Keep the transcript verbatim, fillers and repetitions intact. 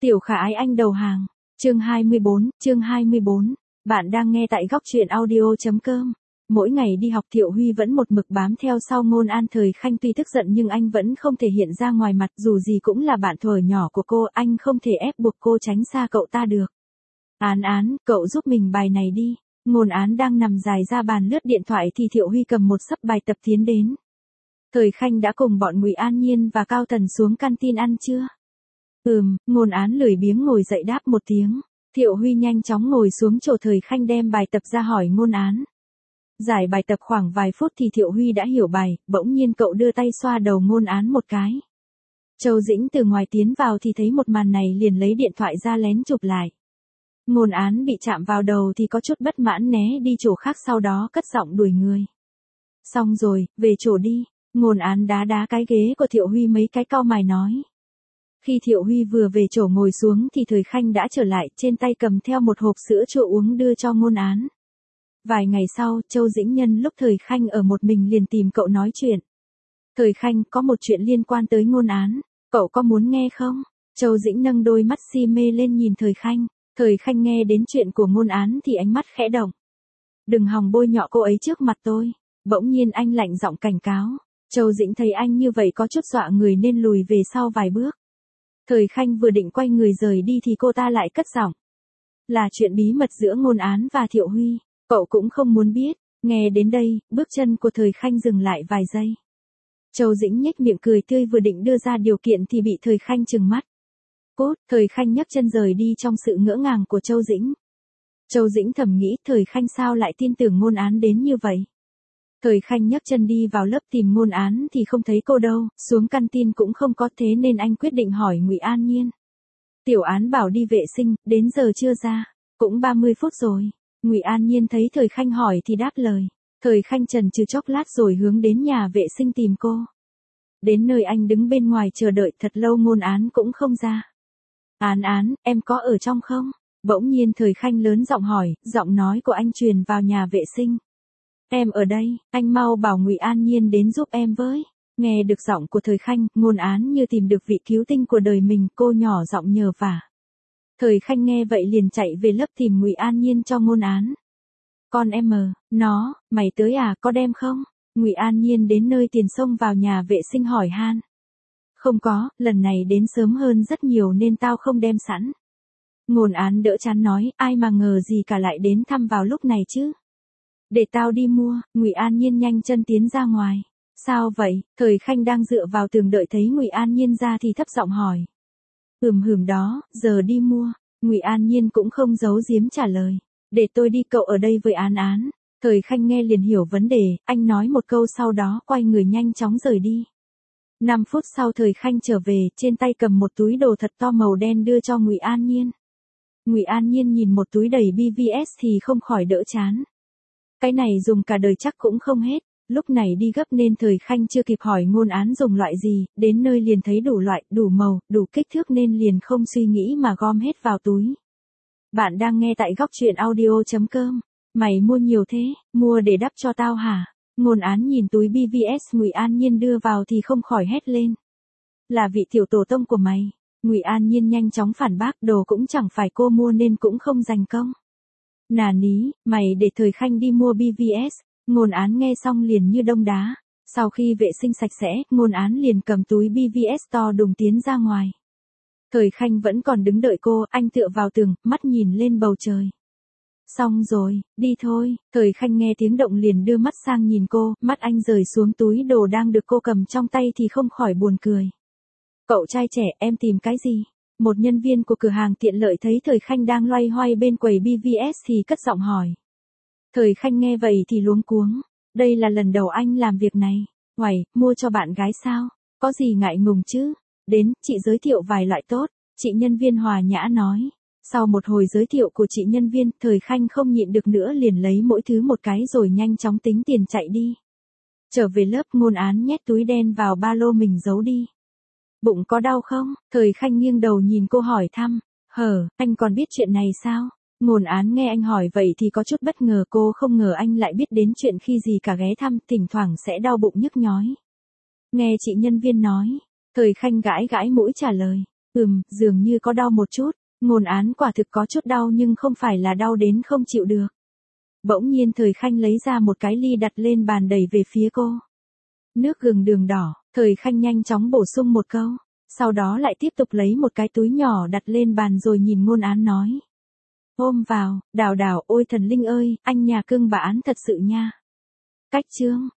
Tiểu Khả Ái Anh đầu hàng. Chương hai mươi bốn, chương hai mươi bốn. Bạn đang nghe tại góc truyện audio.com. Mỗi ngày đi học Thiệu Huy vẫn một mực bám theo sau Ngôn An. Thời Khanh tuy tức giận nhưng anh vẫn không thể hiện ra ngoài mặt, dù gì cũng là bạn thuở nhỏ của cô, anh không thể ép buộc cô tránh xa cậu ta được. Án Án, cậu giúp mình bài này đi. Ngôn Án đang nằm dài ra bàn lướt điện thoại thì Thiệu Huy cầm một xấp bài tập tiến đến. Thời Khanh đã cùng bọn Ngụy An Nhiên và Cao Tần xuống canteen ăn chưa? Ừm, Ngôn Án lười biếng ngồi dậy đáp một tiếng. Thiệu Huy nhanh chóng ngồi xuống chỗ Thời Khanh đem bài tập ra hỏi Ngôn Án. Giải bài tập khoảng vài phút thì Thiệu Huy đã hiểu bài, bỗng nhiên cậu đưa tay xoa đầu Ngôn Án một cái. Châu Dĩnh từ ngoài tiến vào thì thấy một màn này liền lấy điện thoại ra lén chụp lại. Ngôn Án bị chạm vào đầu thì có chút bất mãn né đi chỗ khác, sau đó cất giọng đuổi người. Xong rồi, về chỗ đi. Ngôn Án đá đá cái ghế của Thiệu Huy mấy cái, cau mày nói. Khi Thiệu Huy vừa về chỗ ngồi xuống thì Thời Khanh đã trở lại, trên tay cầm theo một hộp sữa chua uống đưa cho Ngôn Án. Vài ngày sau, Châu Dĩnh nhân lúc Thời Khanh ở một mình liền tìm cậu nói chuyện. Thời Khanh, có một chuyện liên quan tới Ngôn Án, cậu có muốn nghe không? Châu Dĩnh nâng đôi mắt si mê lên nhìn Thời Khanh. Thời Khanh nghe đến chuyện của Ngôn Án thì ánh mắt khẽ động. Đừng hòng bôi nhọ cô ấy trước mặt tôi. Bỗng nhiên anh lạnh giọng cảnh cáo. Châu Dĩnh thấy anh như vậy có chút dọa người nên lùi về sau vài bước. Thời Khanh vừa định quay người rời đi thì cô ta lại cất giọng. Là chuyện bí mật giữa Ngôn Án và Thiệu Huy, cậu cũng không muốn biết. Nghe đến đây, bước chân của Thời Khanh dừng lại vài giây. Châu Dĩnh nhếch miệng cười tươi, vừa định đưa ra điều kiện thì bị Thời Khanh trừng mắt. Cút. Thời Khanh nhấc chân rời đi trong sự ngỡ ngàng của Châu Dĩnh. Châu Dĩnh thầm nghĩ Thời Khanh sao lại tin tưởng Ngôn Án đến như vậy. Thời Khanh nhấc chân đi vào lớp tìm Ngôn Án thì không thấy cô đâu, xuống canteen cũng không có, thế nên anh quyết định hỏi Ngụy An Nhiên. Tiểu Án bảo đi vệ sinh, đến giờ chưa ra. Cũng ba mươi phút rồi. Ngụy An Nhiên thấy Thời Khanh hỏi thì đáp lời. Thời Khanh chần chừ chốc lát rồi hướng đến nhà vệ sinh tìm cô. Đến nơi anh đứng bên ngoài chờ đợi thật lâu, Ngôn Án cũng không ra. Án Án, em có ở trong không? Bỗng nhiên Thời Khanh lớn giọng hỏi, giọng nói của anh truyền vào nhà vệ sinh. Em ở đây, anh mau bảo Ngụy An Nhiên đến giúp em với. Nghe được giọng của Thời Khanh, Ngôn Án như tìm được vị cứu tinh của đời mình, cô nhỏ giọng nhờ vả. Thời Khanh nghe vậy liền chạy về lớp tìm Ngụy An Nhiên cho Ngôn Án. Con em mờ, nó, mày tới à, có đem không? Ngụy An Nhiên đến nơi tiền xông vào nhà vệ sinh hỏi han. Không có, lần này đến sớm hơn rất nhiều nên tao không đem sẵn. Ngôn Án đỡ chán nói, ai mà ngờ gì cả lại đến thăm vào lúc này chứ. Để tao đi mua. Ngụy An Nhiên nhanh chân tiến ra ngoài. Sao vậy? Thời Khanh đang dựa vào tường đợi thấy Ngụy An Nhiên ra thì thấp giọng hỏi. Hừm hừm đó, giờ đi mua. Ngụy An Nhiên cũng không giấu giếm trả lời. Để tôi đi, cậu ở đây với Án Án. Thời Khanh nghe liền hiểu vấn đề, anh nói một câu sau đó quay người nhanh chóng rời đi. năm phút sau Thời Khanh trở về, trên tay cầm một túi đồ thật to màu đen đưa cho Ngụy An Nhiên. Ngụy An Nhiên nhìn một túi đầy bê vê ét thì không khỏi đỡ chán. Cái này dùng cả đời chắc cũng không hết. Lúc này đi gấp nên Thời Khanh chưa kịp hỏi Ngôn Án dùng loại gì, đến nơi liền thấy đủ loại, đủ màu, đủ kích thước nên liền không suy nghĩ mà gom hết vào túi. Bạn đang nghe tại góc truyện audio.com. Mày mua nhiều thế, mua để đắp cho tao hả? Ngôn Án nhìn túi bê vê ét Ngụy An Nhiên đưa vào thì không khỏi hét lên. Là vị tiểu tổ tông của mày. Ngụy An Nhiên nhanh chóng phản bác, đồ cũng chẳng phải cô mua nên cũng không dành công. Nà ní, mày để Thời Khanh đi mua bê vê ét. Ngôn Án nghe xong liền như đông đá. Sau khi vệ sinh sạch sẽ, Ngôn Án liền cầm túi bê vê ét to đùng tiến ra ngoài. Thời Khanh vẫn còn đứng đợi cô, anh tựa vào tường, mắt nhìn lên bầu trời. Xong rồi, đi thôi. Thời Khanh nghe tiếng động liền đưa mắt sang nhìn cô, mắt anh rời xuống túi đồ đang được cô cầm trong tay thì không khỏi buồn cười. Cậu trai trẻ, em tìm cái gì? Một nhân viên của cửa hàng tiện lợi thấy Thời Khanh đang loay hoay bên quầy bê vê ét thì cất giọng hỏi. Thời Khanh nghe vậy thì luống cuống. Đây là lần đầu anh làm việc này. Uầy, mua cho bạn gái sao? Có gì ngại ngùng chứ? Đến, chị giới thiệu vài loại tốt. Chị nhân viên hòa nhã nói. Sau một hồi giới thiệu của chị nhân viên, Thời Khanh không nhịn được nữa liền lấy mỗi thứ một cái rồi nhanh chóng tính tiền chạy đi. Trở về lớp, Ngôn Án nhét túi đen vào ba lô mình giấu đi. Bụng có đau không? Thời Khanh nghiêng đầu nhìn cô hỏi thăm. Hờ, anh còn biết chuyện này sao? Ngôn Án nghe anh hỏi vậy thì có chút bất ngờ, cô không ngờ anh lại biết đến chuyện khi gì cả ghé thăm, thỉnh thoảng sẽ đau bụng nhức nhói. Nghe chị nhân viên nói. Thời Khanh gãi gãi mũi trả lời. Ừm, dường như có đau một chút, Ngôn Án quả thực có chút đau nhưng không phải là đau đến không chịu được. Bỗng nhiên Thời Khanh lấy ra một cái ly đặt lên bàn đẩy về phía cô. Nước gừng đường đỏ, Thời Khanh nhanh chóng bổ sung một câu. Sau đó lại tiếp tục lấy một cái túi nhỏ đặt lên bàn rồi nhìn Ngôn Án nói. Ôm vào, Đào Đào, ôi thần linh ơi, anh nhà cưng bà Án thật sự nha. Cách chương.